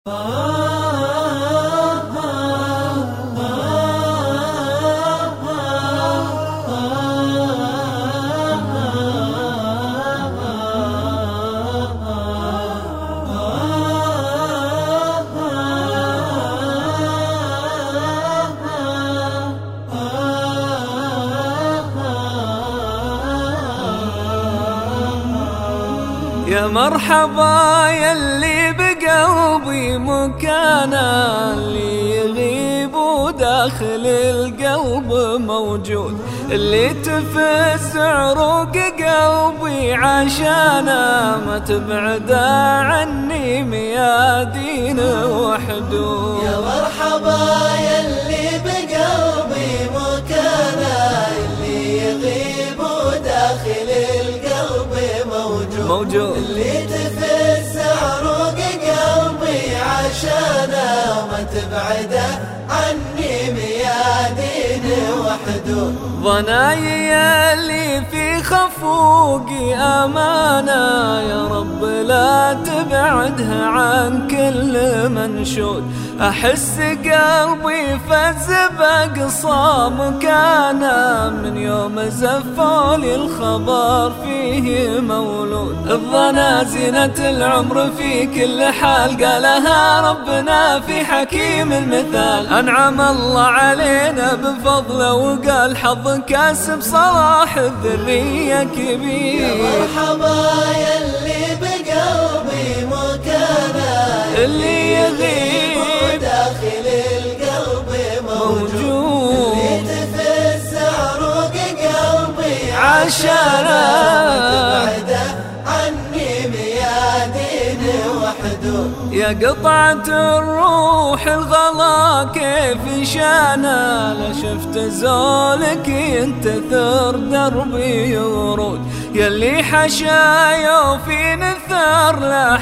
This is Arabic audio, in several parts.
يا مرحبا يلي بقلبي مكانا، اللي يغيب وداخل القلب موجود، اللي تفز عروق قلبي عشانا، ما تبعد عني ميادين وحدود. يا مرحبا يلي بقلبي مكانا، اللي يغيب وداخل القلب موجود، اللي تفز عروق قلبي عشانا، وما تبعد عني ميادين وحدود. ظناي اللي في خفوقي أمانة، يا رب لا تبعدها عن كل منشود، أحس قلبي فز بأقصى مكانه، من يوم زفولي الخبر فيه مولود. الظنا زينة العمر في كل حال، قالها ربنا في حكيم المثال، أنعم الله علينا بفضله وقال حظ كاسب صلاح الذرية كبير. يا مرحبا يلي بقلبي مكانا، اللي يغيب داخل القلب موجود، اللي تفز عروق قلبي عشانا، تبعد عني ميادين وحدود. يا قطعة الروح الغلا كيف شانا، لا شفت زولك ينتثر دربي ورود، يلي حشايا في نثار لا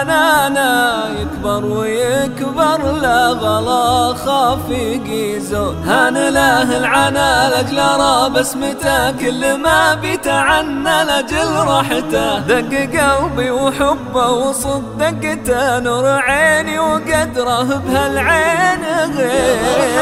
حنانا، يكبر ويكبر لا غلا خافق يزود، هان له العنا لاجل ارى بسمته، كل ما بيتعنى لاجل راحته، دق قلبي وحبه وصدقته، نور عيني وقدره بهالعين غير.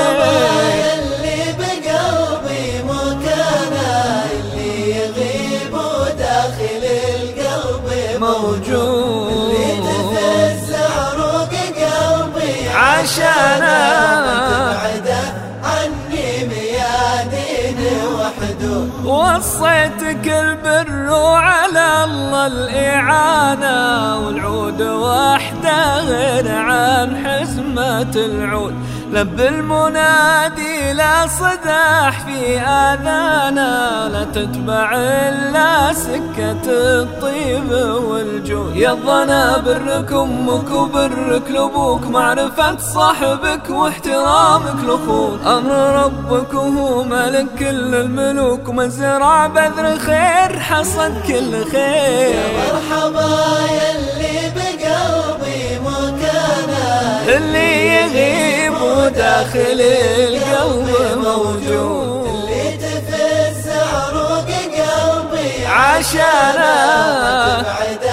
يلي بقلبي مكانا، اللي يغيب وداخل القلب موجود، اللي تفز عروق قلبي عشانا، تبعد عني ميادين وحدود. وصيتك البر وعلى الله الإعانة، والعود وحده غير عن حزمة العود، لب المنادي لا صداح في آذانا، لا تتبع إلا سكة الطيب والجود. يا الظنا برك أمك وبرك لأبوك، معرفة صاحبك واحترامك لأخوك، أمر ربك وهو ملك كل الملوك، ومزرع بذر خير حصد كل خير. يا مرحبا يلي بقلبي مكانا، اللي يغيب وداخل القلب موجود، اللي تفز عروق قلبي عشانا، تبعد